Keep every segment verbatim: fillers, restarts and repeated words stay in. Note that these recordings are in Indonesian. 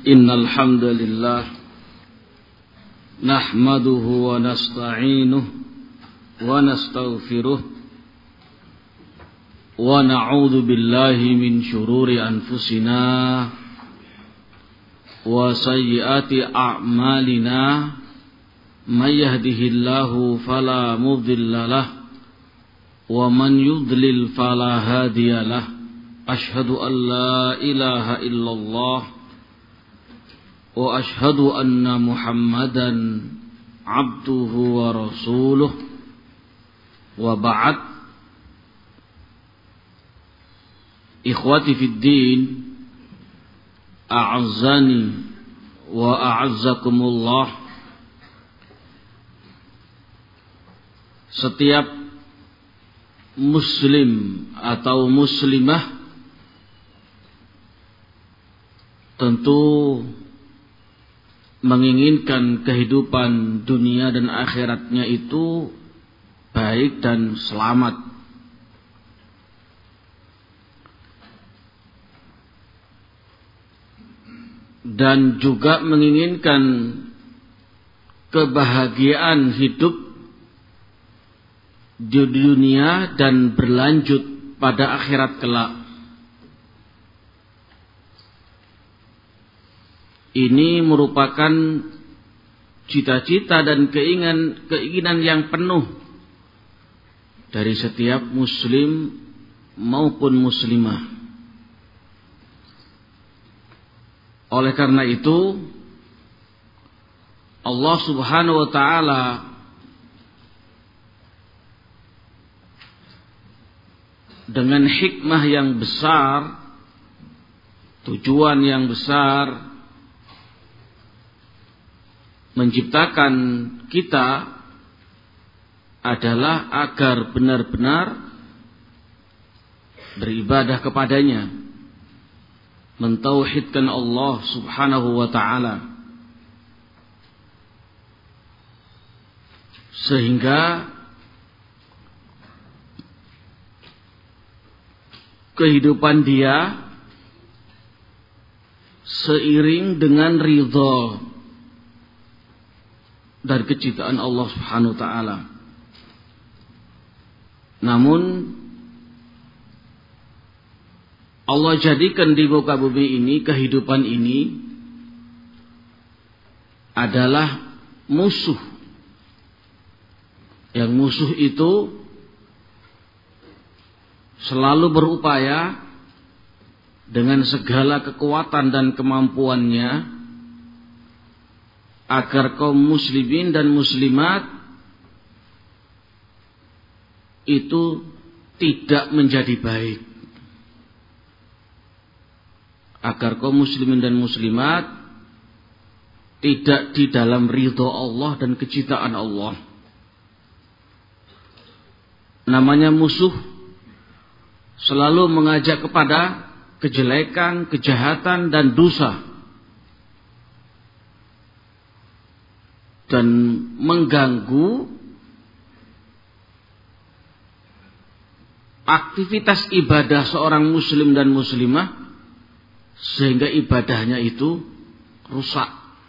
Innal hamdalillah nahmaduhu wa nasta'inuhu wa nastaghfiruh wa na'udzu billahi min syururi anfusina wa sayyiati a'malina may yahdihillahu fala mudilla lahu wa man yudlil fala hadiyalah. Ashhadu an la ilaha illallah wa ashhadu anna Muhammadan abduhu wa rasuluh. Wa ba'd. Ikhwati fid din, a'azzani wa a'azzakumullah. Setiap muslim atau muslimah tentu menginginkan kehidupan dunia dan akhiratnya itu baik dan selamat. Dan juga menginginkan kebahagiaan hidup di dunia dan berlanjut pada akhirat kelak. Ini merupakan cita-cita dan keinginan keinginan yang penuh dari setiap muslim maupun muslimah. Oleh karena itu, Allah Subhanahu wa taala dengan hikmah yang besar, tujuan yang besar, menciptakan kita adalah agar benar-benar beribadah kepadanya, mentauhidkan Allah Subhanahu wa ta'ala, sehingga kehidupan dia seiring dengan ridha dan kecintaan Allah Subhanahu wa ta'ala. Namun Allah jadikan di muka bumi ini, kehidupan ini adalah musuh. Yang musuh itu selalu berupaya dengan segala kekuatan dan kemampuannya agar kaum muslimin dan muslimat itu tidak menjadi baik, agar kaum muslimin dan muslimat tidak di dalam ridha Allah dan kecintaan Allah. Namanya musuh selalu mengajak kepada kejelekan, kejahatan dan dosa, dan mengganggu aktivitas ibadah seorang muslim dan muslimah, sehingga ibadahnya itu rusak.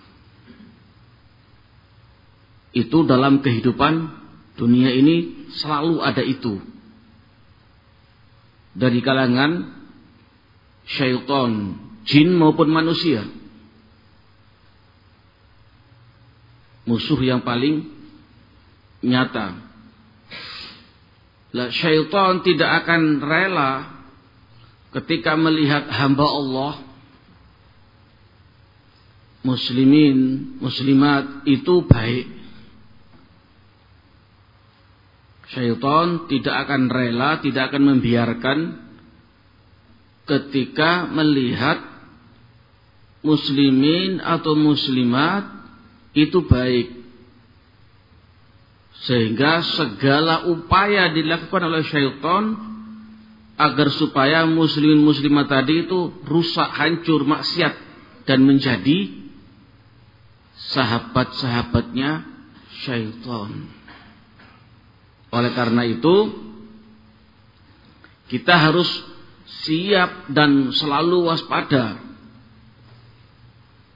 Itu dalam kehidupan dunia ini selalu ada itu, dari kalangan syaitan, jin maupun manusia. Musuh yang paling nyata. Lah, syaitan tidak akan rela ketika melihat hamba Allah, muslimin, muslimat itu baik. Syaitan tidak akan rela, tidak akan membiarkan ketika melihat muslimin atau muslimat itu baik, sehingga segala upaya dilakukan oleh syaitan agar supaya muslimin muslimat tadi itu rusak, hancur, maksiat dan menjadi sahabat-sahabatnya syaitan. Oleh karena itu, kita harus siap dan selalu waspada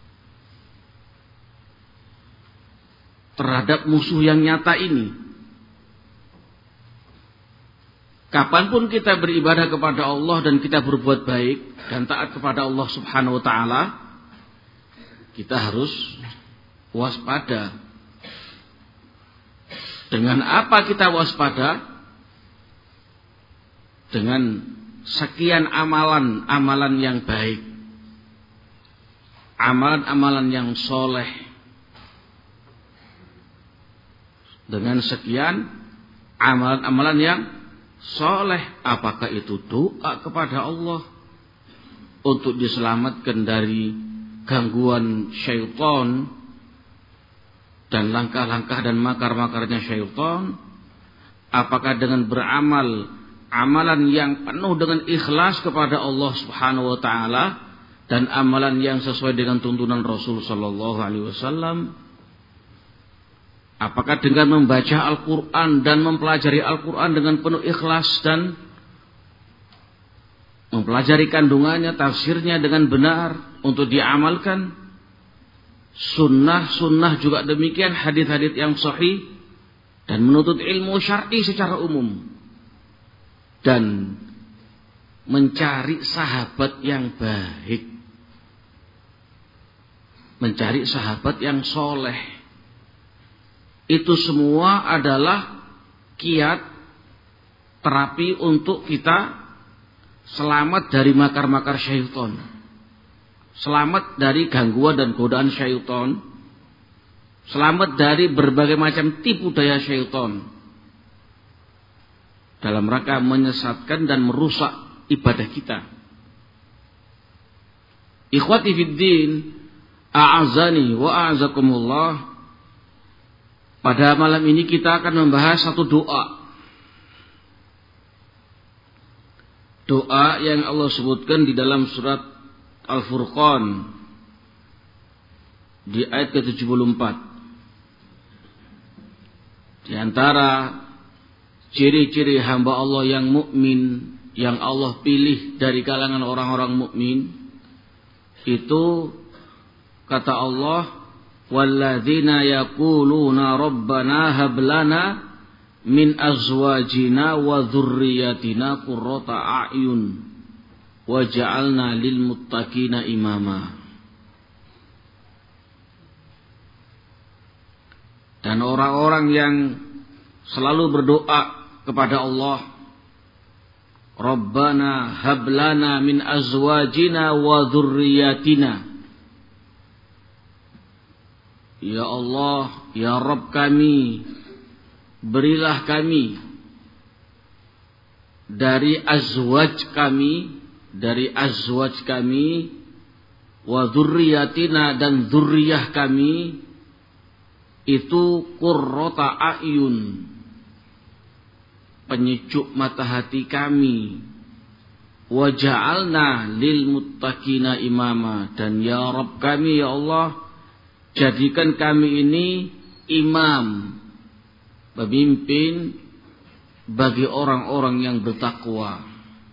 terhadap musuh yang nyata ini. Kapanpun kita beribadah kepada Allah dan kita berbuat baik dan taat kepada Allah Subhanahu wa taala, kita harus waspada. Dengan apa kita waspada? Dengan sekian amalan-amalan yang baik, amalan-amalan yang soleh, dengan sekian amalan-amalan yang soleh. Apakah itu doa kepada Allah untuk diselamatkan dari gangguan syaitan dan langkah-langkah dan makar-makarnya syaitan? Apakah dengan beramal amalan yang penuh dengan ikhlas kepada Allah Subhanahu wa taala dan amalan yang sesuai dengan tuntunan Rasul sallallahu alaihi wasallam? Apakah dengan membaca Al-Qur'an dan mempelajari Al-Qur'an dengan penuh ikhlas dan mempelajari kandungannya, tafsirnya dengan benar untuk diamalkan? Sunnah-sunnah juga demikian, hadis-hadis yang sahih, dan menuntut ilmu syar'i secara umum, dan mencari sahabat yang baik, mencari sahabat yang soleh. Itu semua adalah kiat terapi untuk kita selamat dari makar-makar syaitan, selamat dari gangguan dan godaan syaitan, selamat dari berbagai macam tipu daya syaitan dalam rangka menyesatkan dan merusak ibadah kita. Ikhwati fiddin, a'azani wa a'azakumullah. Pada malam ini kita akan membahas satu doa. Doa yang Allah sebutkan di dalam surat Al-Furqan di ayat ke tujuh puluh empat. Di antara ciri-ciri hamba Allah yang mukmin, yang Allah pilih dari kalangan orang-orang mukmin, itu kata Allah, walladzina yaquluna rabbana hab lana min azwajina wa dzurriyyatina qurrata a'yun waj'alna lil muttaqina imama. Dan orang-orang yang selalu berdoa kepada Allah, Rabbana hab lana min azwajina wa dzurriyyatina, ya Allah, ya Rabb kami, berilah kami dari azwaj kami, dari azwaj kami, wa dzurriyyatina, dan dzurriyyah kami, itu qurrata a'yun, penyejuk mata hati kami, wa ja'alna lil muttaqina imama, dan ya Rabb kami, ya Allah, jadikan kami ini imam, pemimpin bagi orang-orang yang bertakwa.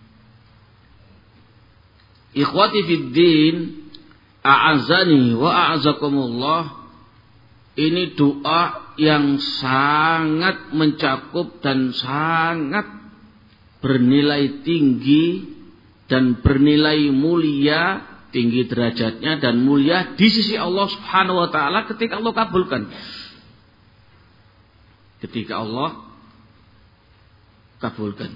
Ikhwati fiddin, a'azani wa a'azakumullah. Ini doa yang sangat mencakup dan sangat bernilai tinggi dan bernilai mulia, tinggi derajatnya dan mulia di sisi Allah Subhanahu wa taala ketika Allah kabulkan. Ketika Allah kabulkan.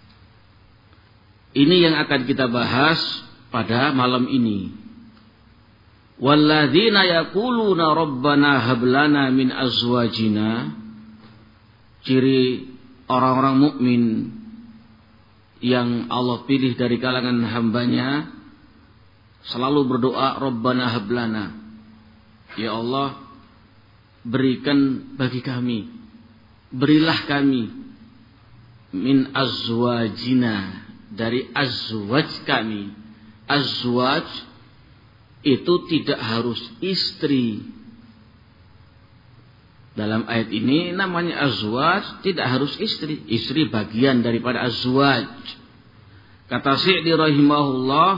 Ini yang akan kita bahas pada malam ini. Walladzina yaquluna rabbana hab lana min azwajina. Ciri orang-orang mukmin yang Allah pilih dari kalangan hambanya, selalu berdoa Rabbana hab lana, ya Allah, berikan bagi kami, berilah kami min azwajina, dari azwaj kami. Azwaj itu tidak harus istri. Dalam ayat ini namanya azwaj, tidak harus istri. Istri bagian daripada azwaj. Kata Syi'di rahimahullah,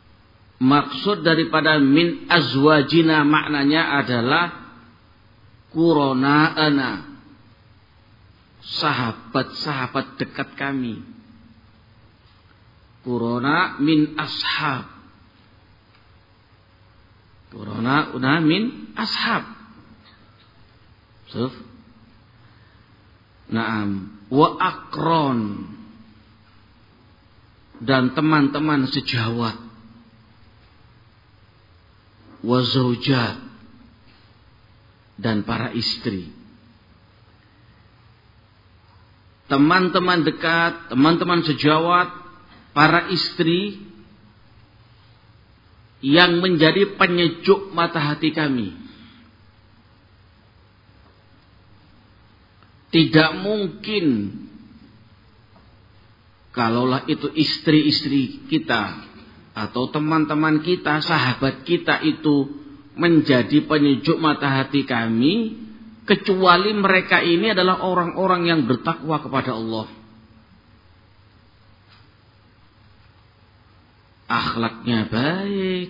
maksud daripada min azwajina maknanya adalah Qurana'ana, sahabat-sahabat dekat kami. Qurana min ashab. Qurana una min ashab. Suf. Naam, wa akron, dan teman-teman sejawat, wa zaujat, dan para istri. Teman-teman dekat, teman-teman sejawat, para istri yang menjadi penyejuk mata hati kami. Tidak mungkin kalaulah itu istri-istri kita atau teman-teman kita, sahabat kita itu menjadi penyejuk mata hati kami, kecuali mereka ini adalah orang-orang yang bertakwa kepada Allah. Akhlaknya baik,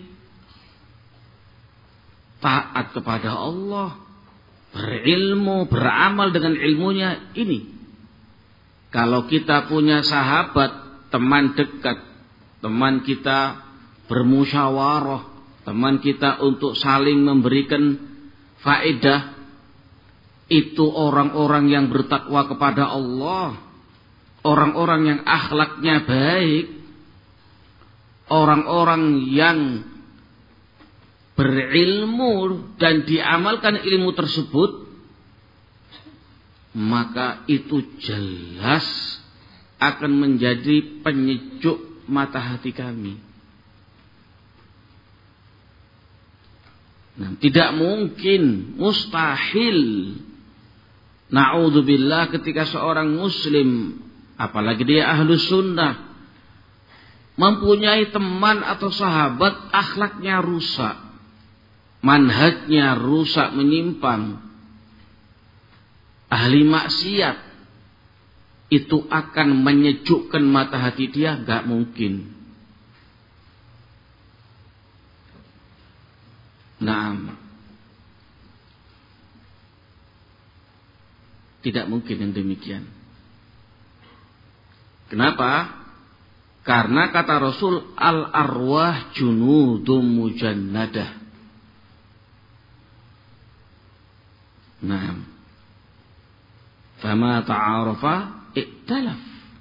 taat kepada Allah, berilmu, beramal dengan ilmunya. Ini kalau kita punya sahabat, teman dekat, teman kita bermusyawarah, teman kita untuk saling memberikan faedah, itu orang-orang yang bertakwa kepada Allah, orang-orang yang akhlaknya baik, orang-orang yang berilmu dan diamalkan ilmu tersebut, maka itu jelas akan menjadi penyejuk mata hati kami. Nah, tidak mungkin, mustahil, na'udzubillah, ketika seorang muslim, apalagi dia ahlus sunnah, mempunyai teman atau sahabat akhlaknya rusak, manhajnya rusak, menyimpang, ahli maksiat, itu akan menyejukkan mata hati dia? Gak mungkin. Naam, tidak mungkin yang demikian. Kenapa? Karena kata Rasul, al-arwah junudum mujannadah. Naam. Fama ta'arafa iktalaf,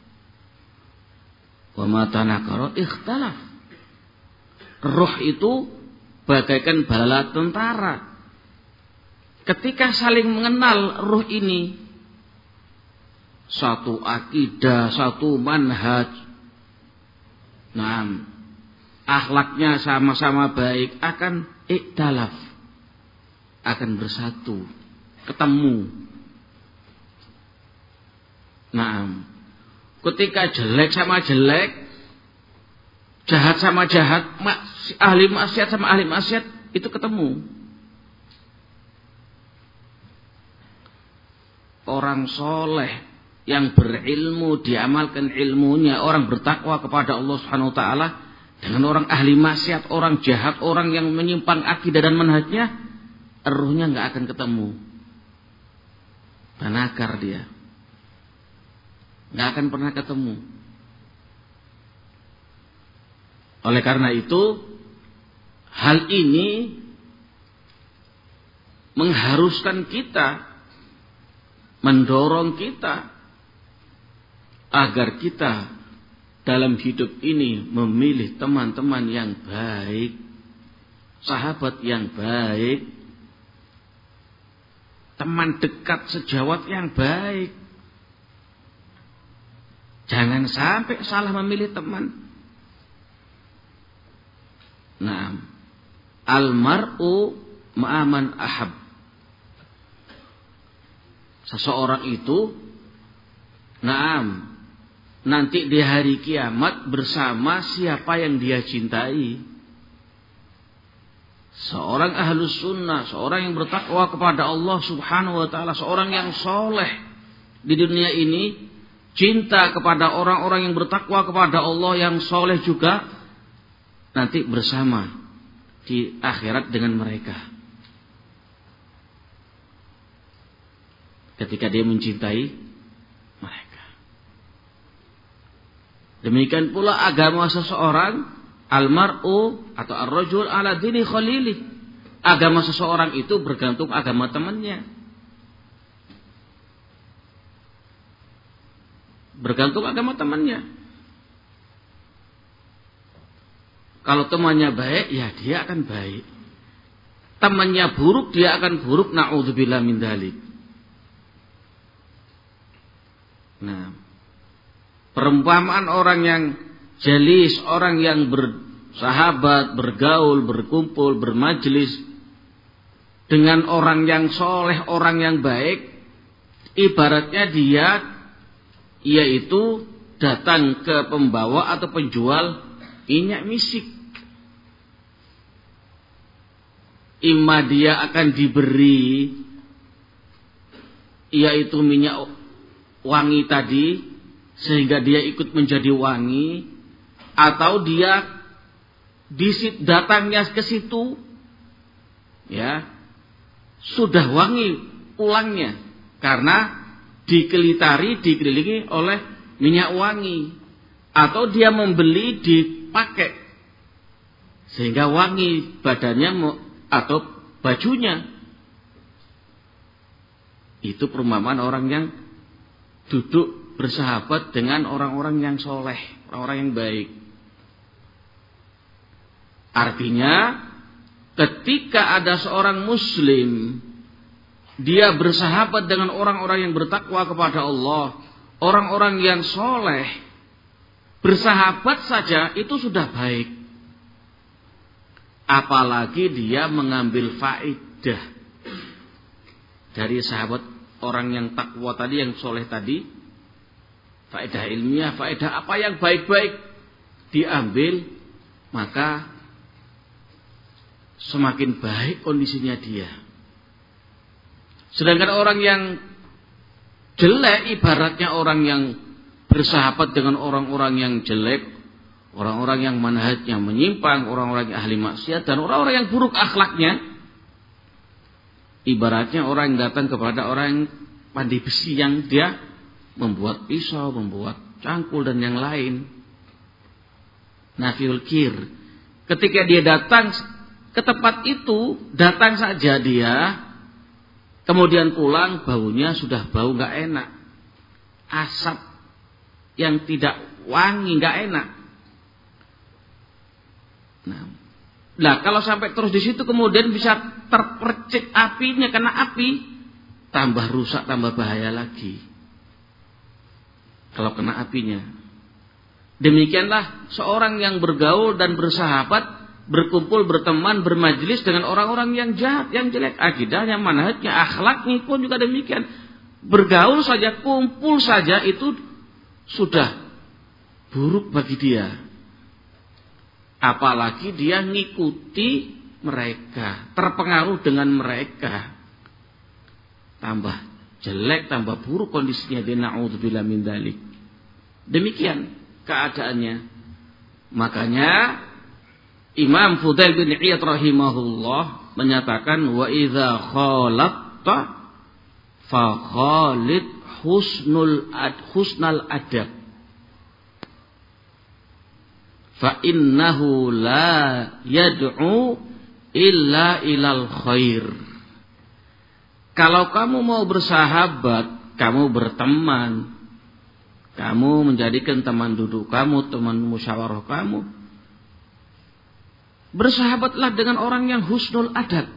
wa ma tanakara ikhtalaf. Ruh itu bagaikan bala tentara. Ketika saling mengenal ruh ini, satu akidah, satu manhaj, nah, akhlaknya sama-sama baik, akan iktalaf, akan bersatu, ketemu. Nah, ketika jelek sama jelek, jahat sama jahat, ahli maksiat sama ahli maksiat, itu ketemu. Orang soleh yang berilmu, diamalkan ilmunya, orang bertakwa kepada Allah Subhanahu wa taala, dengan orang ahli maksiat, orang jahat, orang yang menyimpang akidah dan manhajnya, ruhnya enggak akan ketemu. Tanakar dia. Enggak akan pernah ketemu. Oleh karena itu, hal ini mengharuskan kita, mendorong kita agar kita dalam hidup ini memilih teman-teman yang baik, sahabat yang baik, teman dekat sejawat yang baik. Jangan sampai salah memilih teman. Nah, almar'u ma'aman ahab. Seseorang itu, naam, nanti di hari kiamat bersama siapa yang dia cintai. Seorang ahlus sunnah, seorang yang bertakwa kepada Allah Subhanahu wa taala, seorang yang soleh di dunia ini, cinta kepada orang-orang yang bertakwa kepada Allah, yang soleh juga, nanti bersama di akhirat dengan mereka. ketika dia mencintai mereka. Demikian pula agama seseorang, almar'u atau ar-rajul ala dini khalili. Agama seseorang itu bergantung agama temannya. Bergantung agama temannya. Kalau temannya baik, ya dia akan baik. Temannya buruk, dia akan buruk. Na'udzubillah min dzalik. Nah, perumpamaan orang yang jalis, orang yang bersahabat, bergaul, berkumpul, bermajlis dengan orang yang soleh, orang yang baik, ibaratnya dia yaitu datang ke pembawa atau penjual minyak misik. Imma dia akan diberi yaitu minyak wangi tadi sehingga dia ikut menjadi wangi, atau dia disit datangnya ke situ ya sudah wangi pulangnya karena dikelitari, dikelilingi oleh minyak wangi, atau dia membeli dipakai sehingga wangi badannya atau bajunya. Itu perumpamaan orang yang duduk bersahabat dengan orang-orang yang soleh, orang-orang yang baik. Artinya ketika ada seorang muslim, dia bersahabat dengan orang-orang yang bertakwa kepada Allah, orang-orang yang soleh, bersahabat saja itu sudah baik. Apalagi dia mengambil faedah dari sahabat orang yang takwa tadi, yang soleh tadi, faedah ilmiah, faedah apa yang baik-baik diambil, maka semakin baik kondisinya dia. Sedangkan orang yang jelek, ibaratnya orang yang bersahabat dengan orang-orang yang jelek, orang-orang yang manhajnya menyimpang, orang-orang yang ahli maksiat, dan orang-orang yang buruk akhlaknya, ibaratnya orang yang datang kepada orang yang pandai besi, yang dia membuat pisau, membuat cangkul dan yang lain. Nafiul kir. Ketika dia datang ke tempat itu, datang saja dia, kemudian pulang, baunya sudah bau gak enak. Asap yang tidak wangi, gak enak. Nah, nah kalau sampai terus di situ kemudian bisa terpercik apinya, kena api, tambah rusak, tambah bahaya lagi. Kalau kena apinya. Demikianlah seorang yang bergaul dan bersahabat, berkumpul, berteman, bermajlis dengan orang-orang yang jahat, yang jelek akidahnya, manhajnya, akhlaknya pun juga demikian. Bergaul saja, kumpul saja itu sudah buruk bagi dia. Apalagi dia ngikuti mereka, terpengaruh dengan mereka, tambah jelek, tambah buruk kondisinya. Na'udzubillah min dzalik. Demikian keadaannya. Makanya Imam Fudail bin Iyad rahimahullah menyatakan, wa idza khalatta fa khalid husnul ad husnal adab fa innahu la yad'u illa ilal khair. Kalau kamu mau bersahabat, kamu berteman, kamu menjadikan teman duduk kamu, teman musyawarah kamu, bersahabatlah dengan orang yang husnul adab.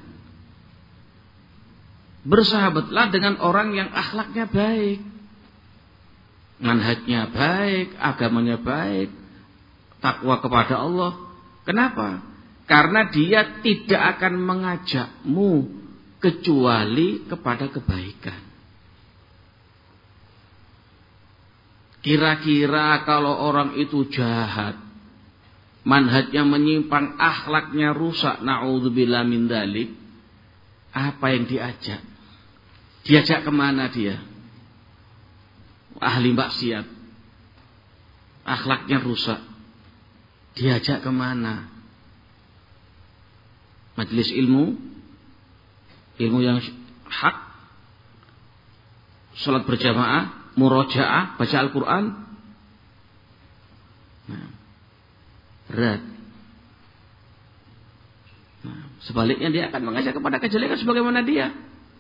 Bersahabatlah dengan orang yang akhlaknya baik, manhajnya baik, agamanya baik, takwa kepada Allah. Kenapa? Karena dia tidak akan mengajakmu kecuali kepada kebaikan. Kira-kira kalau orang itu jahat, manhajnya menyimpang, akhlaknya rusak, na'udzubillah min dzalik, apa yang diajak? Diajak kemana dia? Ahli maksiat, akhlaknya rusak, diajak kemana? Majelis ilmu, ilmu yang hak, salat berjamaah, murojaah, baca Al-Quran. Nah, berat. Nah, sebaliknya dia akan mengajak kepada kejelekan sebagaimana dia.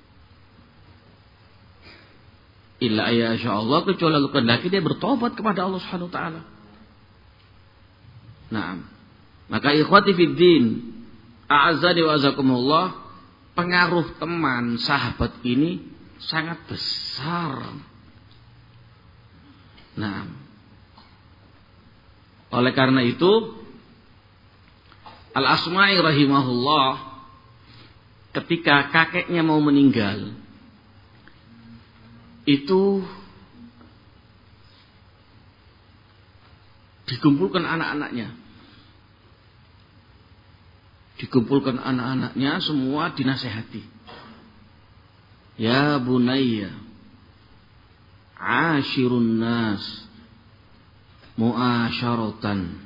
Illa ya Allah, kecuali Allah kehendaki dia bertobat kepada Allah Subhanahu wa taala. Nah, maka ikhwati fid din, a'azzani wa azakumullah, pengaruh teman sahabat ini sangat besar. Nah, oleh karena itu Al-Asma'i rahimahullah ketika kakeknya mau meninggal itu dikumpulkan anak-anaknya. Dikumpulkan anak-anaknya semua dinasehati. Ya bunayya, ashirun nas mu'asyaratan,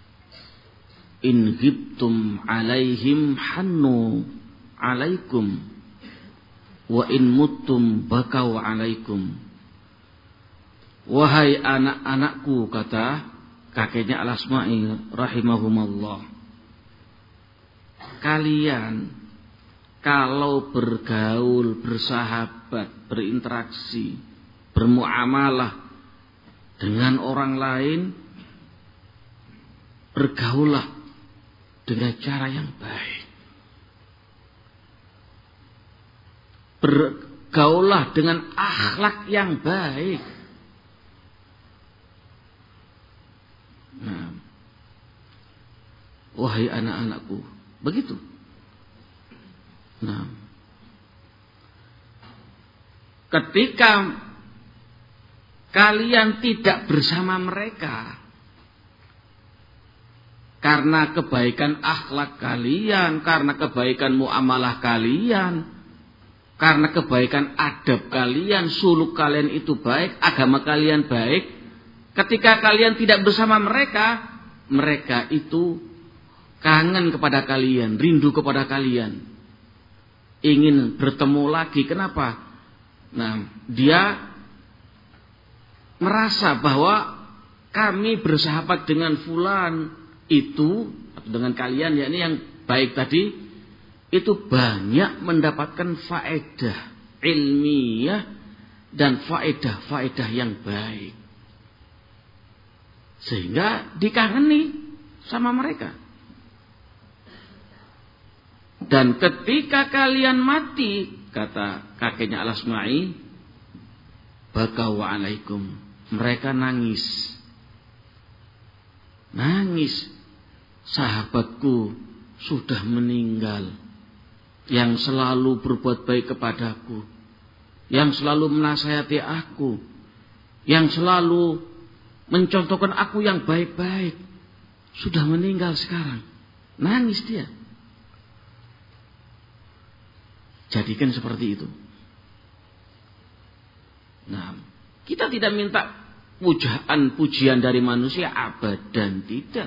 in ghibtum alaihim hannu alaikum, wa in muttum bakau alaikum. Wahai anak-anakku, kata kakeknya Al-Asma'i rahimahumullah, kalian kalau bergaul, bersahabat, berinteraksi, bermuamalah dengan orang lain, bergaullah dengan cara yang baik. Bergaullah dengan akhlak yang baik. Nah, wahai anak-anakku, begitu. Nah, ketika kalian tidak bersama mereka karena kebaikan akhlak kalian, karena kebaikan muamalah kalian, karena kebaikan adab kalian, suluk kalian itu baik, agama kalian baik, ketika kalian tidak bersama mereka, mereka itu kangen kepada kalian, rindu kepada kalian, ingin bertemu lagi. Kenapa? Nah, dia merasa bahwa kami bersahabat dengan fulan itu, atau dengan kalian, yakni yang baik tadi, itu banyak mendapatkan faedah ilmiah dan faedah-faedah yang baik, sehingga dikangeni sama mereka. Dan ketika kalian mati, kata kakeknya Al-Asma'i, bakau alaikum, mereka nangis. Nangis, sahabatku sudah meninggal, yang selalu berbuat baik kepadaku, yang selalu menasihati aku, yang selalu mencontohkan aku yang baik-baik, sudah meninggal sekarang. Nangis dia. Jadikan seperti itu. Nah, kita tidak minta pujaan, pujian dari manusia, abadan tidak.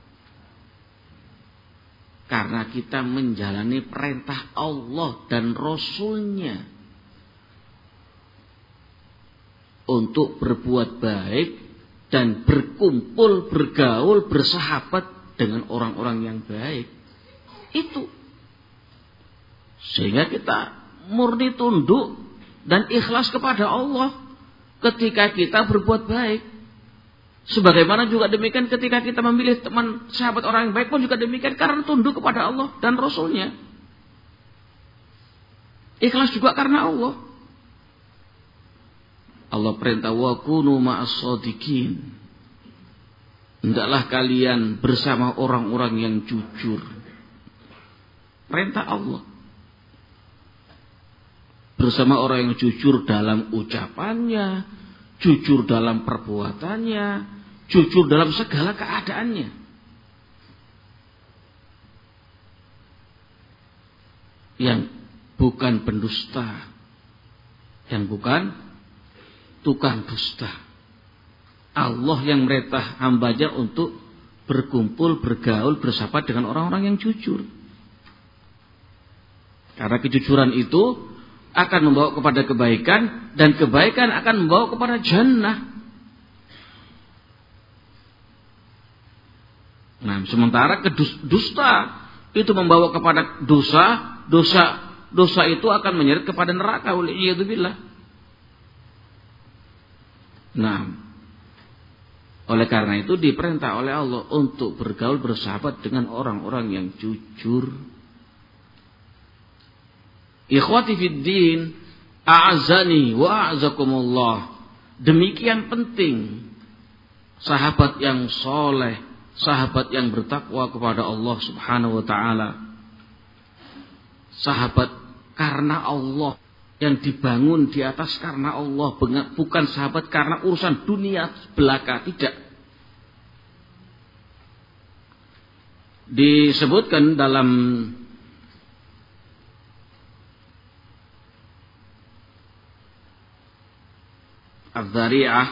Karena kita menjalani perintah Allah dan Rasul-Nya untuk berbuat baik dan berkumpul, bergaul, bersahabat dengan orang-orang yang baik. Itu. Sehingga kita murni tunduk dan ikhlas kepada Allah ketika kita berbuat baik. Sebagaimana juga demikian ketika kita memilih teman sahabat orang yang baik pun juga demikian, karena tunduk kepada Allah dan Rasul-Nya. Ikhlas juga karena Allah. Allah perintah, wa kunu ma'as shadiqin. Hendaklah kalian bersama orang-orang yang jujur. Perintah Allah. Bersama orang yang jujur dalam ucapannya, jujur dalam perbuatannya, jujur dalam segala keadaannya. Yang bukan pendusta, yang bukan tukang dusta. Allah yang merintah hambanya untuk berkumpul, bergaul, bersahabat dengan orang-orang yang jujur. Karena kejujuran itu akan membawa kepada kebaikan, dan kebaikan akan membawa kepada jannah. Nah, sementara dusta itu membawa kepada dosa, dosa dosa itu akan menyeret kepada neraka. Waliyadzubillah. Nah, oleh karena itu diperintah oleh Allah untuk bergaul bersahabat dengan orang-orang yang jujur. Ikhwati fid din, a'azani wa a'azakumullah. Demikian penting sahabat yang soleh, sahabat yang bertakwa kepada Allah Subhanahu wa taala. Sahabat karena Allah, yang dibangun di atas karena Allah, bukan sahabat karena urusan dunia belaka, tidak. Disebutkan dalam Az-Zari'ah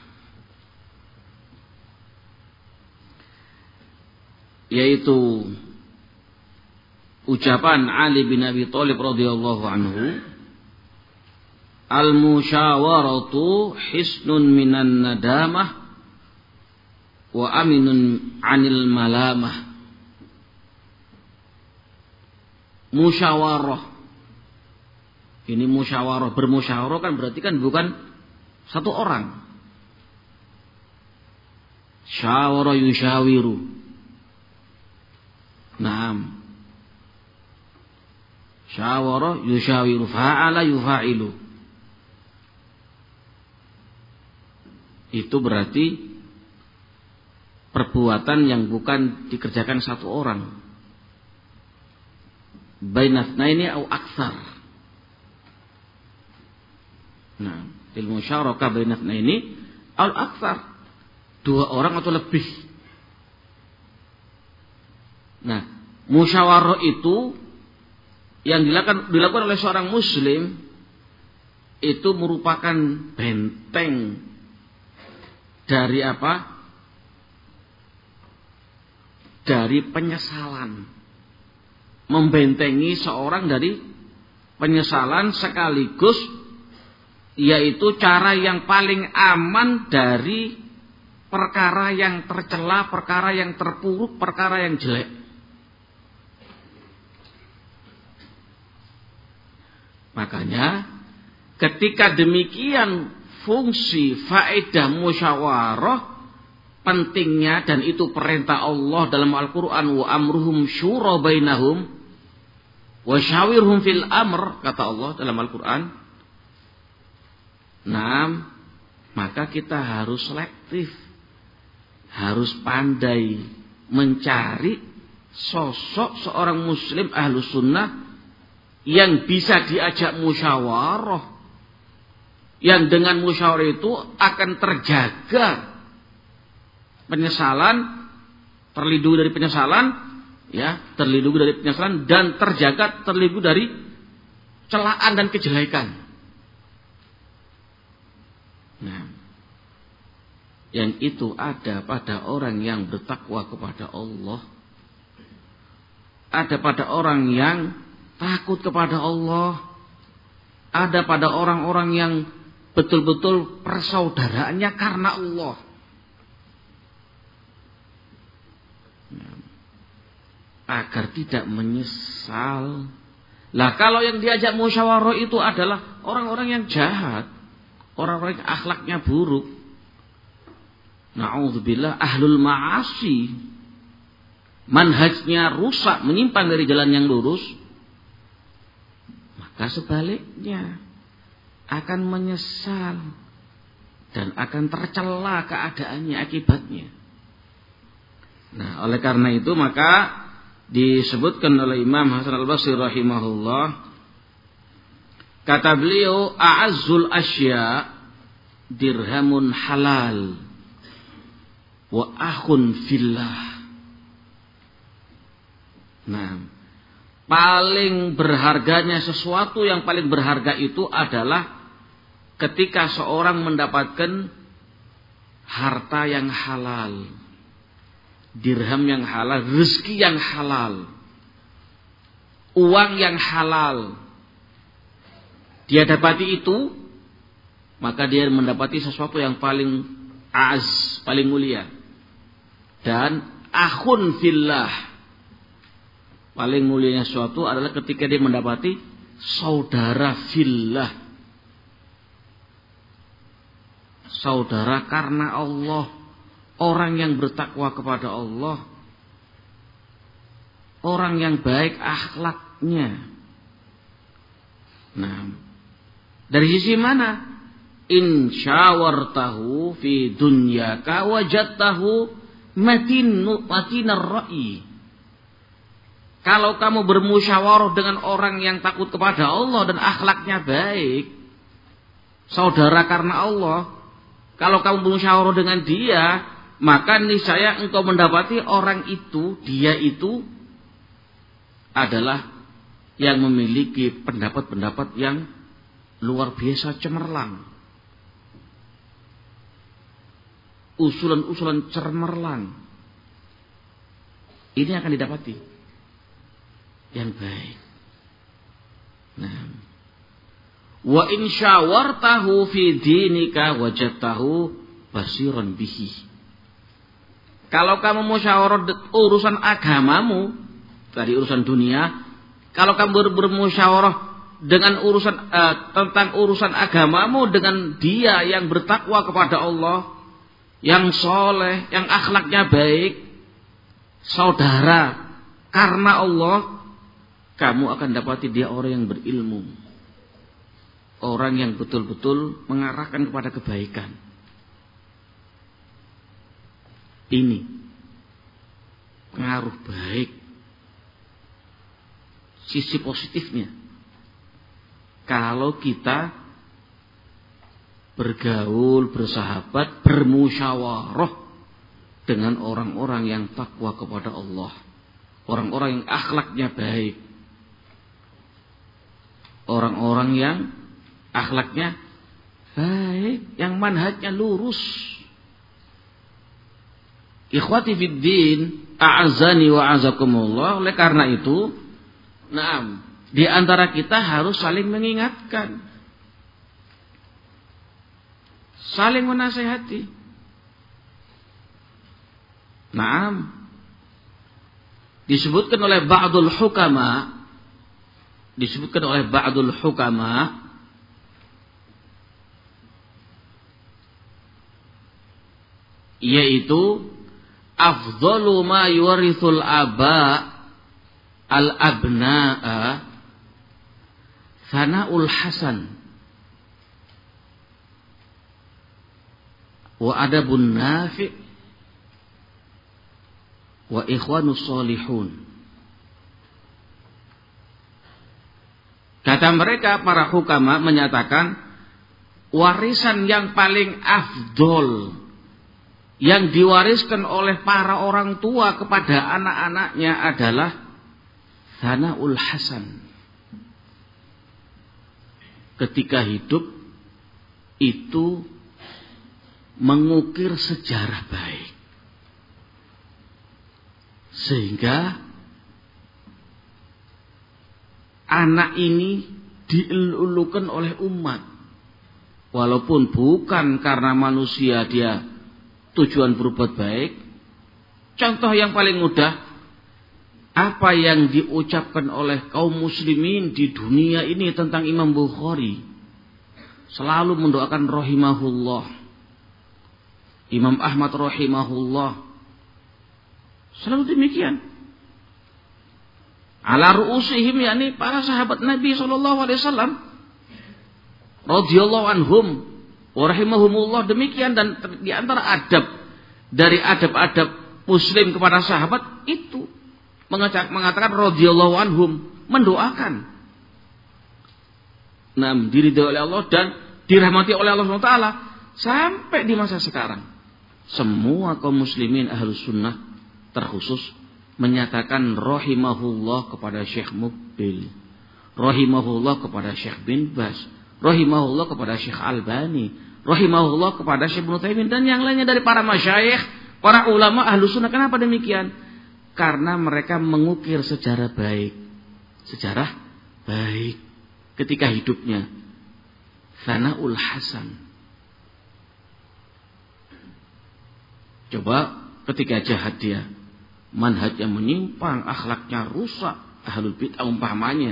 yaitu ucapan Ali bin Abi Thalib radhiyallahu anhu, al-musyawaratu hisnun minan nadamah wa aminun 'anil malamah. Musyawarah, ini musyawarah, bermusyawarah kan berarti kan bukan satu orang. Syawara yusyawiru. Naam. Syawara yusyawiru, fa'ala yufa'ilu. Itu berarti perbuatan yang bukan dikerjakan satu orang. Bainatsnaini au aktsar. Nah, ilmu syaraka bainatsnaini au aktsar. Dua orang atau lebih. Nah, musyawarah itu yang dilakukan, dilakukan oleh seorang muslim itu merupakan benteng dari apa? Dari penyesalan. Membentengi seorang dari penyesalan, sekaligus yaitu cara yang paling aman dari perkara yang tercela, perkara yang terpuruk, perkara yang jelek. Makanya ketika demikian fungsi faedah musyawarah pentingnya, dan itu perintah Allah dalam Al-Quran, wa amruhum syura bainahum wa syawirhum fil amr, kata Allah dalam Al-Quran. Nah, maka kita harus selektif, harus pandai mencari sosok seorang muslim ahlus sunnah yang bisa diajak musyawarah, yang dengan musyawarah itu akan terjaga penyesalan, terlindungi dari penyesalan, ya, terlindungi dari penyesalan dan terjaga, terlindungi dari celaan dan kejelekan. Nah, yang itu ada pada orang yang bertakwa kepada Allah, ada pada orang yang takut kepada Allah, ada pada orang-orang yang betul-betul persaudaraannya karena Allah. Agar tidak menyesal. Lah kalau yang diajak musyawarah itu adalah orang-orang yang jahat, orang-orang yang akhlaknya buruk, na'udzubillah, ahlul ma'asi, manhajnya rusak, menyimpang dari jalan yang lurus, maka sebaliknya akan menyesal dan akan tercela keadaannya akibatnya. Nah, oleh karena itu maka disebutkan oleh Imam Hasan Al-Basri rahimahullah, kata beliau, a'azzul asya dirhamun halal wa akhun fillah. Nah, paling berharganya sesuatu, yang paling berharga itu adalah ketika seorang mendapatkan harta yang halal, dirham yang halal, rezeki yang halal, uang yang halal. dia dapati itu, maka dia mendapati sesuatu yang paling az, paling mulia. Dan akhun fillah, paling mulianya sesuatu adalah ketika dia mendapati saudara fillah, saudara karena Allah, orang yang bertakwa kepada Allah, orang yang baik akhlaknya. Nah, dari sisi mana? In syawartahu fi dunyaka wajadtahu matin matinar ra'i. Kalau kamu bermusyawarah dengan orang yang takut kepada Allah dan akhlaknya baik, saudara karena Allah, kalau kamu bermusyawarah dengan dia, maka niscaya engkau mendapati orang itu, dia itu adalah yang memiliki pendapat-pendapat yang luar biasa cemerlang. Usulan-usulan cemerlang. Ini akan didapati yang baik. Nah, wa in syawartahu fi dinika wajadtahu basiran bihi. Kalau kamu musyawarah urusan agamamu, tadi urusan dunia, kalau kamu bermusyawarah dengan urusan uh, tentang urusan agamamu dengan dia yang bertakwa kepada Allah, yang soleh, yang akhlaknya baik, saudara karena Allah, kamu akan dapati dia orang yang berilmu, orang yang betul-betul mengarahkan kepada kebaikan. Ini pengaruh baik, sisi positifnya kalau kita bergaul, bersahabat, bermusyawarah dengan orang-orang yang takwa kepada Allah, orang-orang yang akhlaknya baik, orang-orang yang akhlaknya baik, yang manhajnya lurus. Ikhwati fid din, a'azzani wa a'azakumullah. Oleh karena itu, nah, di antara kita harus saling mengingatkan, saling menasihati. Naam. Disebutkan oleh ba'dul hukama, disebutkan oleh ba'dul hukama, yaitu afdhalu ma yuwarithul aba al-abna'a sana'ul hasan wa adabun nafi' wa ikhwanus solihun. Kata mereka, para hukama menyatakan warisan yang paling afdol yang diwariskan oleh para orang tua kepada anak-anaknya adalah sana'ul hasan. Ketika hidup itu mengukir sejarah baik, sehingga anak ini dielulukan oleh umat, walaupun bukan karena manusia dia tujuan berbuat baik. Contoh yang paling mudah, apa yang diucapkan oleh kaum muslimin di dunia ini tentang Imam Bukhari, selalu mendoakan rahimahullah, Imam Ahmad rahimahullah, selalu demikian. Ala ru'usihim, yakni para sahabat Nabi sallallahu alaihi wasallam radhiyallahu anhum wa rahimahumullah, demikian. Dan di antara adab dari adab-adab muslim kepada sahabat itu mengatakan radhiyallahu anhum, mendoakan. Nah, diridhoi oleh Allah dan dirahmati oleh Allah subhanahu wa taala. Sampai di masa sekarang semua kaum muslimin ahlus sunnah terkhusus menyatakan rahimahullah kepada Syekh Mukbil, rahimahullah kepada Syekh bin Bas, rahimahullah kepada Syekh Albani, rahimahullah kepada Syekh Ibnu Taimiyah dan yang lainnya dari para masyayikh, para ulama ahlus sunnah. Kenapa demikian? Karena mereka mengukir sejarah baik, sejarah baik ketika hidupnya, Tsanaul hasan. Coba ketika jahat dia, manhajnya menyimpang, akhlaknya rusak, ahlul bid'ah umpamanya,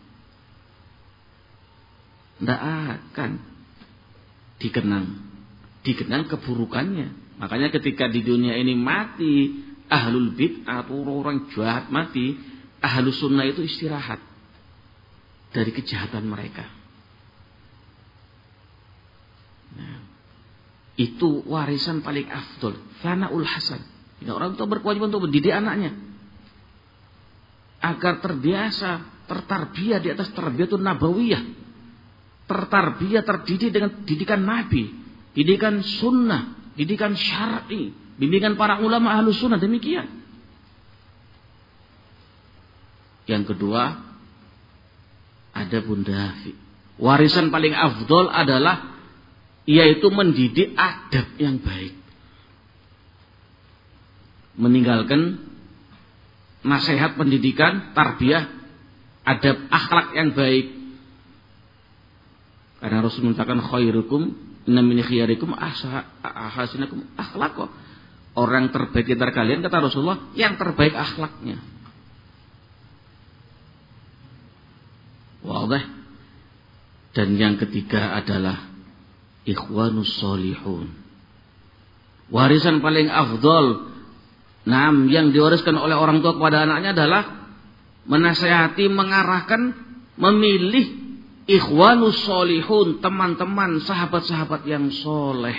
tidak akan dikenang, dikenang keburukannya. Makanya ketika di dunia ini mati ahlul bid'ah atau orang jahat mati, ahlus sunnah itu istirahat dari kejahatan mereka. Nah, itu warisan paling afdol, tsanaul hasan. Ya, orang tua berkewajiban untuk mendidik anaknya agar terbiasa, tertarbiyah di atas tarbiyatun nabawiyah, tertarbiyah, terdidik dengan didikan Nabi, didikan sunnah, didikan syar'i, bimbingan para ulama ahlus sunnah. Demikian. Yang kedua, ada Bunda Hafi. Warisan paling afdol adalah yaitu mendidik adab yang baik. Meninggalkan nasihat pendidikan, tarbiyah, adab akhlak yang baik. Karena Rasul mengatakan khairukum inna min khiyarikum ahsanakum akhlaqo. Orang terbaik di antara kalian, kata Rasulullah, yang terbaik akhlaknya. Wadah. Dan yang ketiga adalah ikhwanus solihun. Warisan paling afdol, nah, yang diwariskan oleh orang tua kepada anaknya adalah menasihati, mengarahkan, memilih ikhwanus solihun, teman-teman, sahabat-sahabat yang soleh.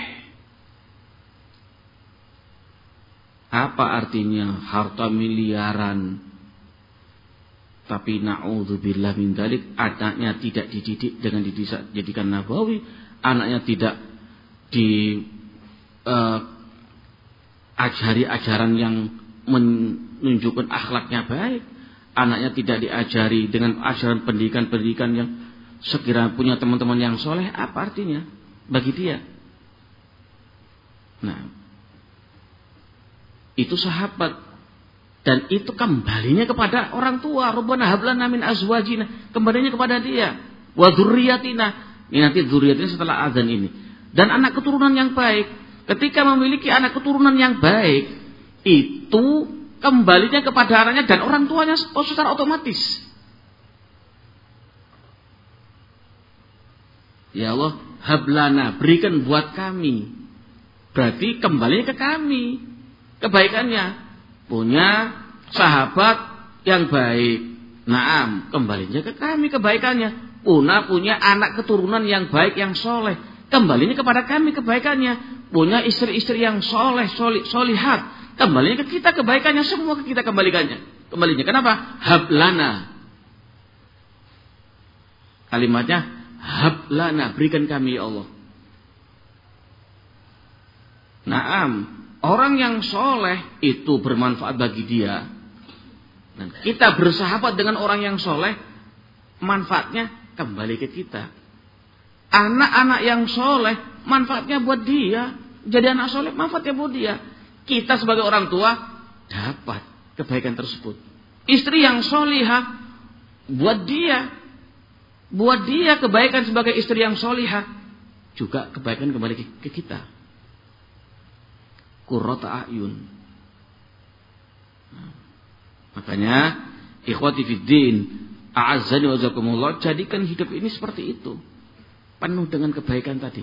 Apa artinya harta miliaran, tapi na'udzubillah min dzalik, anaknya tidak dididik dengan didikan nabawi, anaknya tidak di uh, ajari ajaran yang menunjukkan akhlaknya baik, anaknya tidak diajari dengan ajaran pendidikan-pendidikan yang sekiranya punya teman-teman yang soleh. Apa artinya bagi dia? Nah, itu sahabat, dan itu kembalinya kepada orang tua. Rabbana hab lana min azwajina, kembalinya kepada dia. Wa dzurriyyatina, ini nanti dzurriyyatina setelah azan ini. Dan anak keturunan yang baik. Ketika memiliki anak keturunan yang baik, itu kembalinya kepada anaknya dan orang tuanya secara otomatis. Ya Allah, hablana, berikan buat kami. Berarti kembalinya ke kami kebaikannya. Punya sahabat yang baik, naam, kembalinya ke kami kebaikannya. Punya punya anak keturunan yang baik, yang soleh, kembalinya kepada kami kebaikannya. Punya istri-istri yang soleh, solih, solihat, kembalinya ke kita kebaikannya. Semua ke kita kembalikannya. Kembalinya kenapa? Hablana. Kalimatnya hablana, berikan kami ya Allah. Naam, orang yang soleh itu bermanfaat bagi dia. Dan kita bersahabat dengan orang yang soleh, manfaatnya kembali ke kita. Anak-anak yang soleh, manfaatnya buat dia. Jadi anak soleh, manfaatnya buat dia. Kita sebagai orang tua dapat kebaikan tersebut. Istri yang solihah, buat dia, buat dia kebaikan sebagai istri yang solihah, juga kebaikan kembali ke, ke kita. Qurrata a'yun. Nah, makanya ikhwati fiddin, a'azzani wa jazakumullah, jadikan hidup ini seperti itu, penuh dengan kebaikan tadi.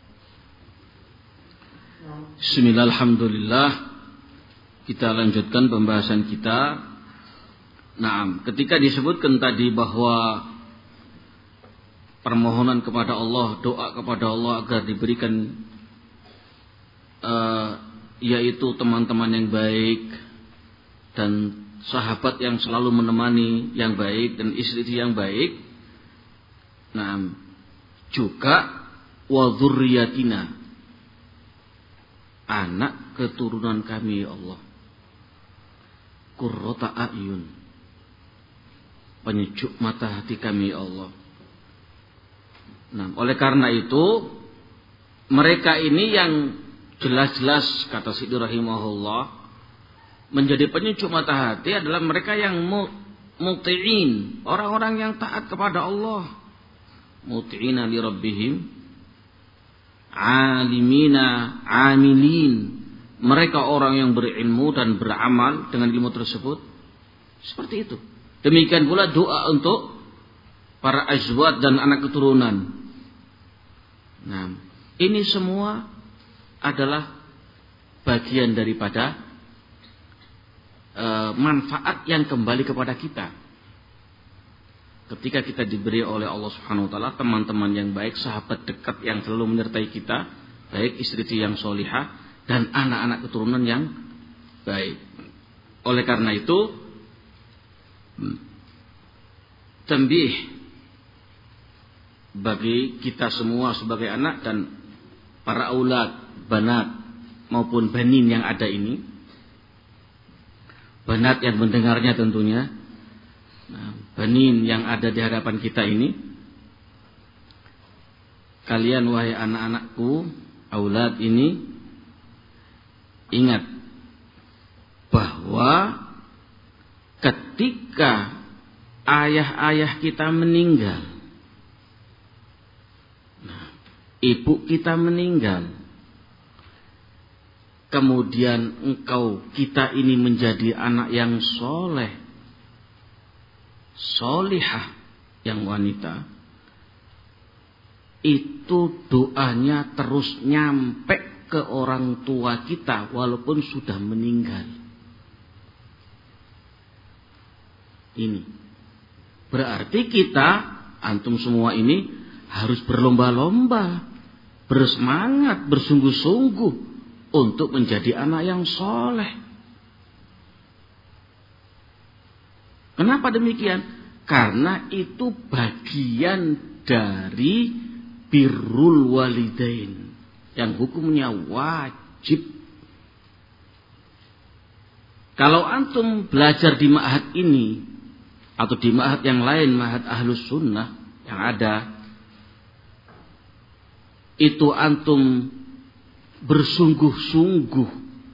Bismillah, alhamdulillah. Kita lanjutkan pembahasan kita. Nah, ketika disebutkan tadi bahwa permohonan kepada Allah, doa kepada Allah agar diberikan uh, yaitu teman-teman yang baik dan sahabat yang selalu menemani yang baik dan istri yang baik. Nah, juga wa dzurriyyatina, anak keturunan kami ya Allah. Qurrata a'yun, penyejuk mata hati kami ya Allah. Nah, oleh karena itu mereka ini yang jelas-jelas kata Sidi rahimahullah menjadi penyejuk mata hati adalah mereka yang muti'in, orang-orang yang taat kepada Allah. muti'ina li rabbihim alimina amilin. Mereka orang yang berilmu dan beramal dengan ilmu tersebut. Seperti itu. Demikian pula doa untuk para azwaj dan anak keturunan. Nah, ini semua adalah bagian daripada e, manfaat yang kembali kepada kita. Ketika kita diberi oleh Allah Subhanahu wa taala teman-teman yang baik, sahabat dekat yang selalu menyertai kita, baik istri yang solihah dan anak-anak keturunan yang baik. Oleh karena itu, tanbih bagi kita semua sebagai anak dan para aulad, banat maupun banin yang ada ini, banat yang mendengarnya tentunya, nah, banin yang ada di hadapan kita ini, kalian wahai anak-anakku, aulad ini, ingat bahwa ketika ayah-ayah kita meninggal, nah, ibu kita meninggal, kemudian engkau kita ini menjadi anak yang soleh, solihah yang wanita, itu doanya terus nyampe ke orang tua kita walaupun sudah meninggal. Ini berarti kita, antum semua ini harus berlomba-lomba, bersemangat, bersungguh-sungguh untuk menjadi anak yang soleh. Kenapa demikian? Karena itu bagian dari birrul walidain yang hukumnya wajib. Kalau antum belajar di ma'had ini atau di ma'had yang lain, ma'had ahlus sunnah yang ada, itu antum bersungguh-sungguh,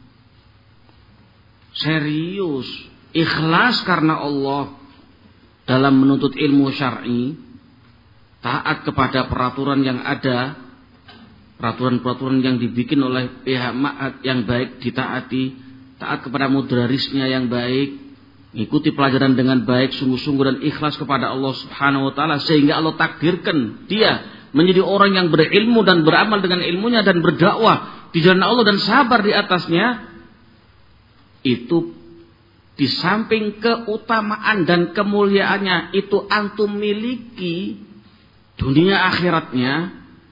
serius, ikhlas karena Allah dalam menuntut ilmu syar'i, taat kepada peraturan yang ada, peraturan-peraturan yang dibikin oleh pihak ma'had yang baik ditaati, taat kepada mudarisnya yang baik, ikuti pelajaran dengan baik, sungguh-sungguh dan ikhlas kepada Allah Subhanahu wa taala, sehingga Allah takdirkan dia menjadi orang yang berilmu dan beramal dengan ilmunya dan berdakwah di jalan Allah dan sabar di atasnya. Itu di samping keutamaan dan kemuliaannya itu antum miliki dunia akhiratnya,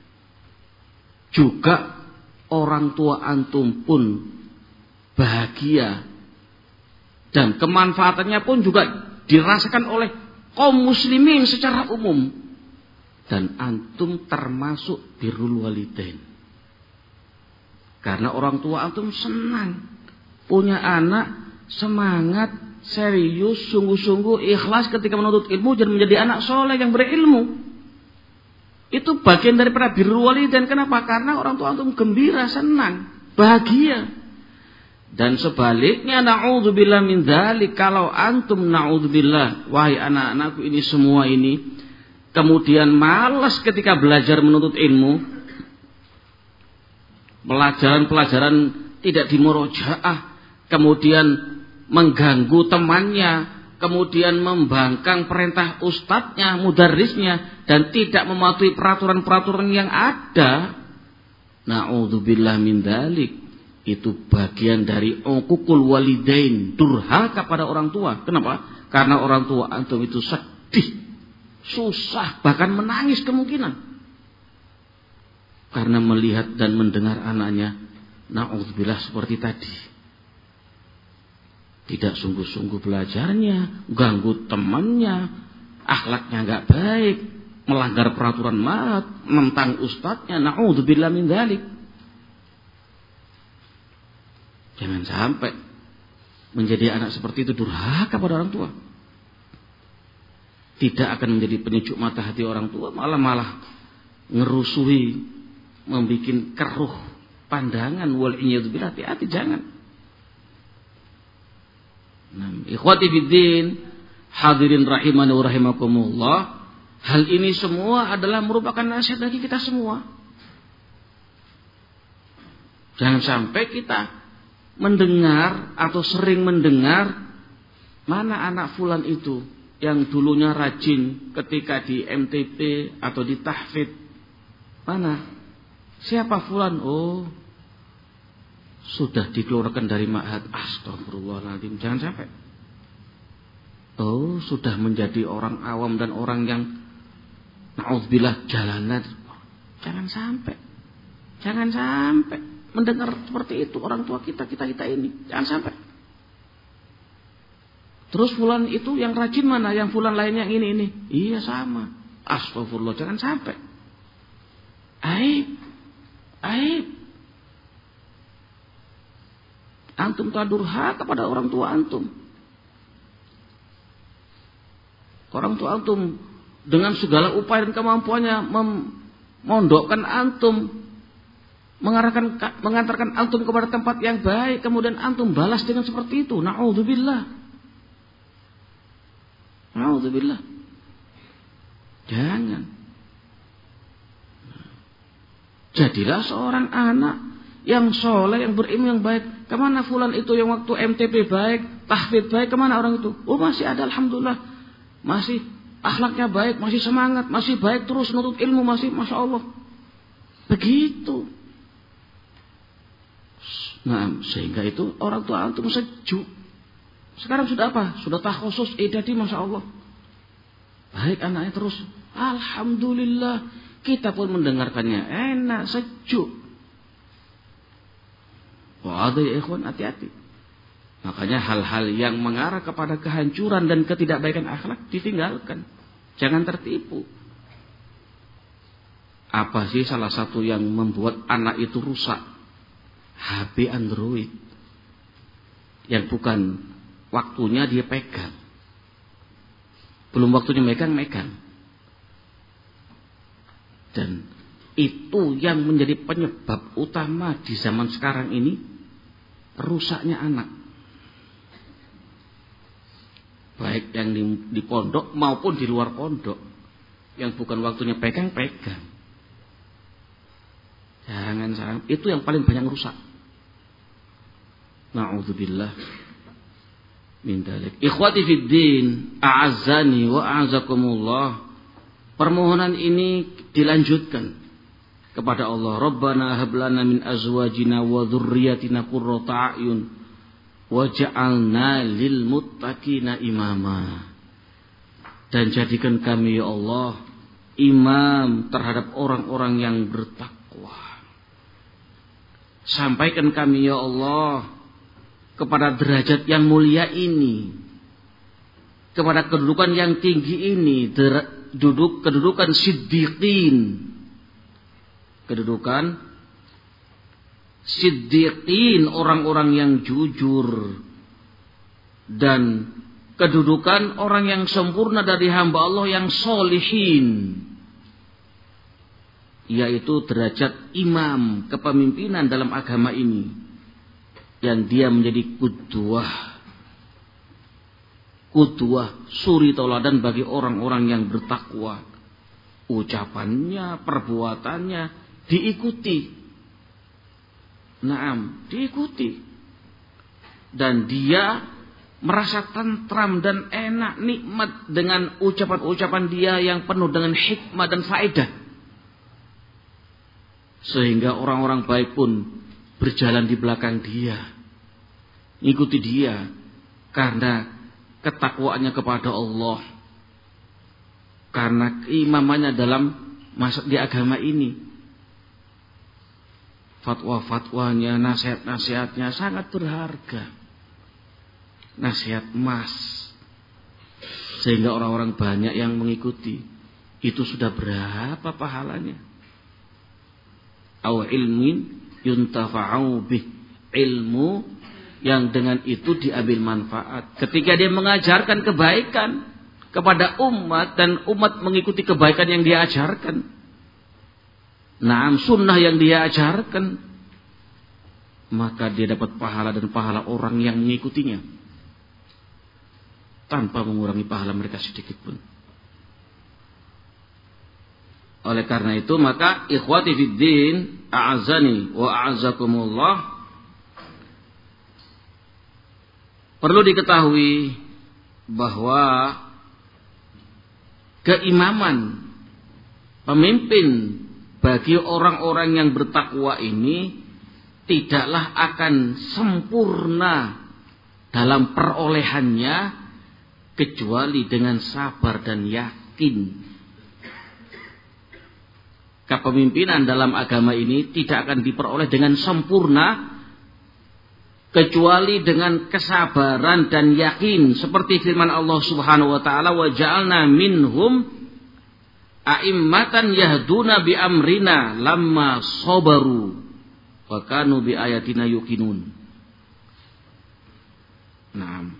juga orang tua antum pun bahagia dan kemanfaatannya pun juga dirasakan oleh kaum muslimin secara umum, dan antum termasuk birrul walidain. Karena orang tua antum senang punya anak, semangat, serius, sungguh-sungguh, ikhlas ketika menuntut ilmu dan menjadi anak soleh yang berilmu. Itu bagian daripada birrul walidain. Kenapa? Karena orang tua antum gembira, senang, bahagia. Dan sebaliknya, na'udzubillah min dzalik, kalau antum na'udzubillah, wahai anak-anakku ini semua ini, kemudian malas ketika belajar menuntut ilmu, pelajaran-pelajaran tidak dimurojaah, kemudian mengganggu temannya, kemudian membangkang perintah ustadznya, mudarrisnya, dan tidak mematuhi peraturan-peraturan yang ada, na'udzubillah min dzalik, itu bagian dari uququl walidain, durhaka pada orang tua. Kenapa? Karena orang tua antum itu sedih, susah, bahkan menangis kemungkinan, karena melihat dan mendengar anaknya, na'udzubillah, seperti tadi, tidak sungguh-sungguh belajarnya, ganggu temannya, akhlaknya enggak baik, melanggar peraturan ma'had, menentang ustadznya, na'udzubillah min dzalik. Jangan sampai menjadi anak seperti itu durhaka pada orang tua. Tidak akan menjadi penyejuk mata hati orang tua, malah-malah ngerusuhi, membikin keruh pandangan, wal iyadzubillah. Hati-hati, jangan. Nah, ikhwati fiddin, hadirin rahimani wa rahimakumullah, Hal ini semua adalah merupakan nasihat bagi kita semua. Jangan sampai kita mendengar atau sering mendengar, mana anak fulan itu yang dulunya rajin ketika di M T P atau di tahfidz. Mana? Siapa fulan? Oh, sudah dikeluarkan dari ma'had. Astagfirullahaladzim. Jangan sampai. Oh, sudah menjadi orang awam dan orang yang na'udzubillah jalanan. Jangan sampai. Jangan sampai mendengar seperti itu orang tua kita, kita-kita ini. Jangan sampai. Terus fulan itu yang rajin mana? Yang fulan lainnya yang ini ini. Iya sama. Astagfirullah, jangan sampai. Aib. Aib. Antum telah durhaka kepada orang tua antum. Orang tua antum dengan segala upaya dan kemampuannya memondokkan antum, mengarahkan, mengantarkan antum kepada tempat yang baik, kemudian antum balas dengan seperti itu. Na'udzubillah. Na'udzubillah. Jangan. Jadilah seorang anak yang soleh, yang berilmu, yang baik. Kemana fulan itu yang waktu M T P baik, tahfidz baik, kemana orang itu? Oh, masih ada, alhamdulillah. Masih akhlaknya baik, masih semangat, masih baik terus nuntut ilmu, masih masya Allah. Begitu. Nah, sehingga itu orang tua antum sejuk. Sekarang sudah apa? Sudah takhusus idadi, masya Allah. Baik anaknya terus. Alhamdulillah. Kita pun mendengarkannya enak, sejuk. Wah, ada ya ikhwan, hati-hati. Makanya hal-hal yang mengarah kepada kehancuran dan ketidakbaikan akhlak ditinggalkan. Jangan tertipu. Apa sih salah satu yang membuat anak itu rusak? H P Android. Yang bukan waktunya dia pegang. Belum waktunya megang-megang. Dan itu yang menjadi penyebab utama di zaman sekarang ini rusaknya anak. Baik yang di, di pondok maupun di luar pondok. Yang bukan waktunya pegang-pegang. Jangan salah. Itu yang paling banyak rusak. Na'udzubillah min dzalik. Ikhwati fid din, a'azzani wa a'azzakumullah. Permohonan ini dilanjutkan kepada Allah. Rabbana hab lana min azwajina wa dzurriyyatina qurrata a'yun waj'alna lil muttaqina imama. Dan jadikan kami ya Allah imam terhadap orang-orang yang bertakwa. Sampaikan kami ya Allah kepada derajat yang mulia ini, kepada kedudukan yang tinggi ini, duduk kedudukan siddiqin, kedudukan siddiqin, orang-orang yang jujur, dan kedudukan orang yang sempurna dari hamba Allah yang solihin, yaitu derajat imam, kepemimpinan dalam agama ini, yang dia menjadi qudwah, qudwah, suri tauladan bagi orang-orang yang bertakwa. Ucapannya, perbuatannya diikuti. Naam, diikuti. Dan dia merasa tentram dan enak, nikmat dengan ucapan-ucapan dia yang penuh dengan hikmah dan faedah. Sehingga orang-orang baik pun berjalan di belakang dia, ikuti dia karena ketakwaannya kepada Allah, karena keimamannya dalam masuk di agama ini. Fatwa-fatwanya, nasihat-nasihatnya sangat berharga. Nasihat emas. Sehingga orang-orang banyak yang mengikuti. Itu sudah berapa pahalanya? Au ilmin yuntafa'u bih. Ilmu yang dengan itu diambil manfaat. Ketika dia mengajarkan kebaikan kepada umat dan umat mengikuti kebaikan yang dia ajarkan. Naam, sunnah yang dia ajarkan, maka dia dapat pahala dan pahala orang yang mengikutinya tanpa mengurangi pahala mereka sedikit pun. Oleh karena itu maka ikhwati fiddin, a'azani wa a'azakumullah, perlu diketahui bahwa keimaman pemimpin bagi orang-orang yang bertakwa ini tidaklah akan sempurna dalam perolehannya kecuali dengan sabar dan yakin. Kepemimpinan dalam agama ini tidak akan diperoleh dengan sempurna kecuali dengan kesabaran dan yakin, seperti firman Allah Subhanahu wa taala, wa ja'alna minhum a'immatan yahduna bi amrina lamma sabaru wa kanu bi ayatina yuqinun. Naam.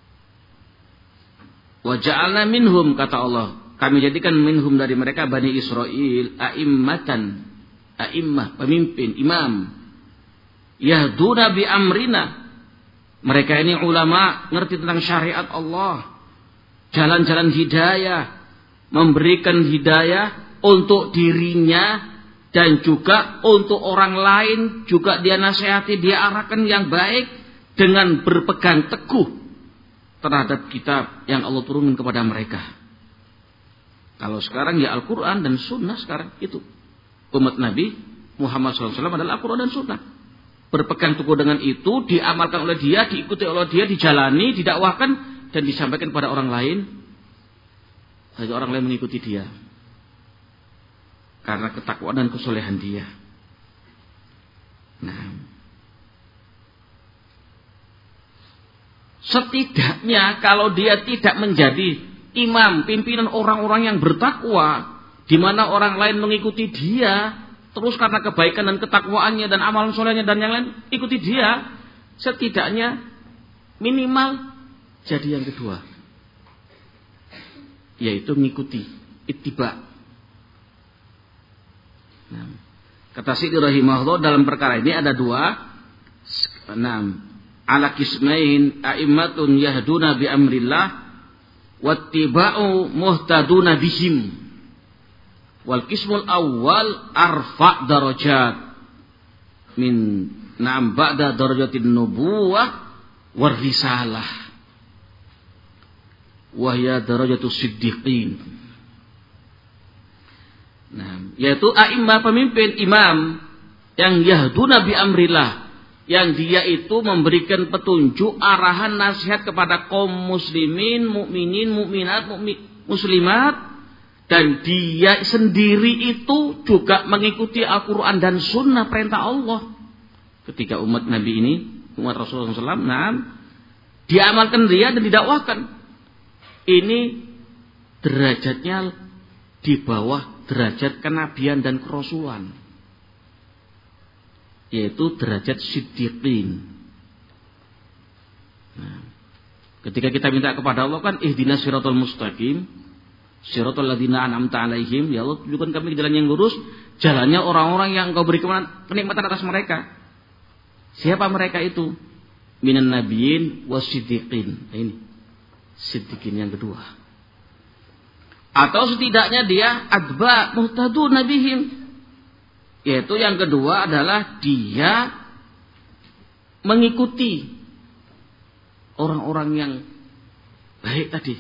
Wa ja'alna minhum, kata Allah, kami jadikan minhum dari mereka Bani Israel a'immatan, a'immah, pemimpin, imam, yahduna bi amrina. Mereka ini ulama, ngerti tentang syariat Allah, jalan-jalan hidayah, memberikan hidayah untuk dirinya dan juga untuk orang lain, juga dia nasihati, dia arahkan yang baik dengan berpegang teguh terhadap kitab yang Allah turunkan kepada mereka. Kalau sekarang ya Al-Quran dan Sunnah, sekarang itu umat Nabi Muhammad shallallahu alaihi wasallam adalah Al-Quran dan Sunnah. Berpegang teguh dengan itu, diamalkan oleh dia, diikuti oleh dia, dijalani, didakwahkan dan disampaikan kepada orang lain, agar orang lain mengikuti dia karena ketakwaan dan kesolehan dia. Nah, setidaknya kalau dia tidak menjadi imam, pimpinan orang-orang yang bertakwa, di mana orang lain mengikuti dia terus karena kebaikan dan ketakwaannya dan amalan solehnya dan yang lain ikuti dia, setidaknya minimal jadi yang kedua, yaitu mengikuti, ittiba. Nah, kata Sidi rahimahullah, dalam perkara ini ada dua. Enam, ala kismain a'immatun yahduna bi amrillah wattiba'u muhtaduna bihim. Wal qismul awwal arfa' darajat min na'am ba'da darajatin nubuwah war risalah wa hiya darajatus siddiqin. Nah, yaitu a'immah, pemimpin, imam yang yahduna bi amrillah, yang dia itu memberikan petunjuk, arahan, nasihat kepada kaum muslimin, mukminin, mukminat, muslimat, dan dia sendiri itu juga mengikuti Al-Quran dan Sunnah, perintah Allah. Ketika umat Nabi ini, umat Rasulullah shallallahu alaihi wasallam, nah, diamalkan dia dan didakwahkan. Ini derajatnya di bawah derajat kenabian dan kerasulan, yaitu derajat siddiqin. Nah, ketika kita minta kepada Allah kan ihdinas siratal mustaqim, siratal ladzina an'amta alaihim, ya Allah tunjukkan kami ke jalan yang lurus, jalannya orang-orang yang Engkau beri kenikmatan atas mereka. Siapa mereka itu? Minan nabiyyin wasiddiqin. Nah, ini siddiqin yang kedua. Atau setidaknya dia adba muhtadun nabihim, yaitu yang kedua adalah dia mengikuti orang-orang yang baik tadi,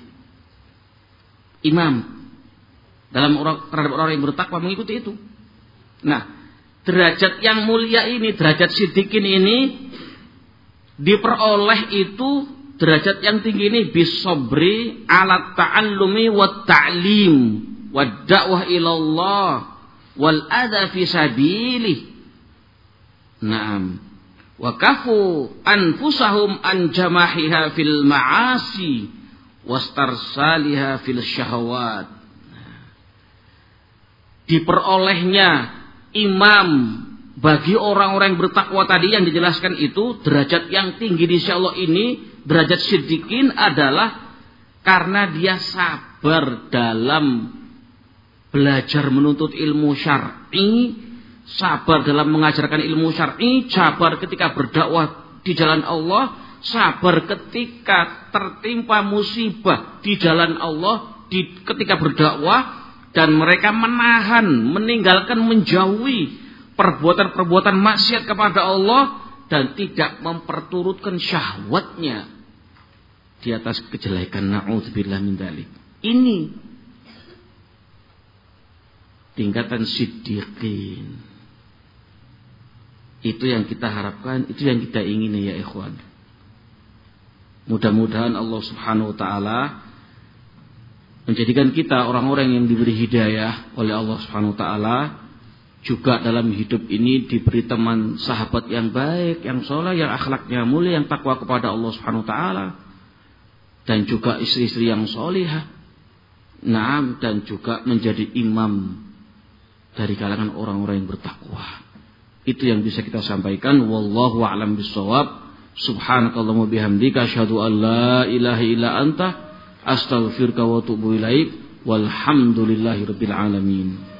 imam dalam orang, terhadap orang yang bertakwa, mengikuti itu. Nah, derajat yang mulia ini, derajat siddiqin ini diperoleh itu, derajat yang tinggi ini bisobri ala ta'allumi wa ta'lim wa da'wah ilallah wal adha fi sabilih. Naam. Wa kafu anfusahum an jamahiha fil ma'asi wastarsaliha fil syahawat. Diperolehnya imam bagi orang-orang yang bertakwa tadi yang dijelaskan itu, derajat yang tinggi insyaallah ini, derajat siddiqin adalah karena dia sabar dalam belajar menuntut ilmu syar'i, sabar dalam mengajarkan ilmu syar'i, sabar ketika berdakwah di jalan Allah, sabar ketika tertimpa musibah di jalan Allah, di, ketika berdakwah, dan mereka menahan, meninggalkan, menjauhi perbuatan-perbuatan maksiat kepada Allah dan tidak memperturutkan syahwatnya di atas kejelekan. Na'udzubillah min dzalik. Ini tingkatan siddiqin. Itu yang kita harapkan, itu yang kita ingini ya ikhwan. Mudah-mudahan Allah Subhanahu wa taala menjadikan kita orang-orang yang diberi hidayah oleh Allah Subhanahu wa taala, juga dalam hidup ini diberi teman sahabat yang baik, yang saleh, yang akhlaknya mulia, yang takwa kepada Allah Subhanahu wa taala, dan juga istri-istri yang salihah. Naam, dan juga menjadi imam dari kalangan orang-orang yang bertakwa. Itu yang bisa kita sampaikan. Wallahu a'lam bissawab. Subhanakallahumma bihamdika asyhadu an la ilaha illa anta astaghfiruka wa atubu ilaik. Walhamdulillahirabbil alamin.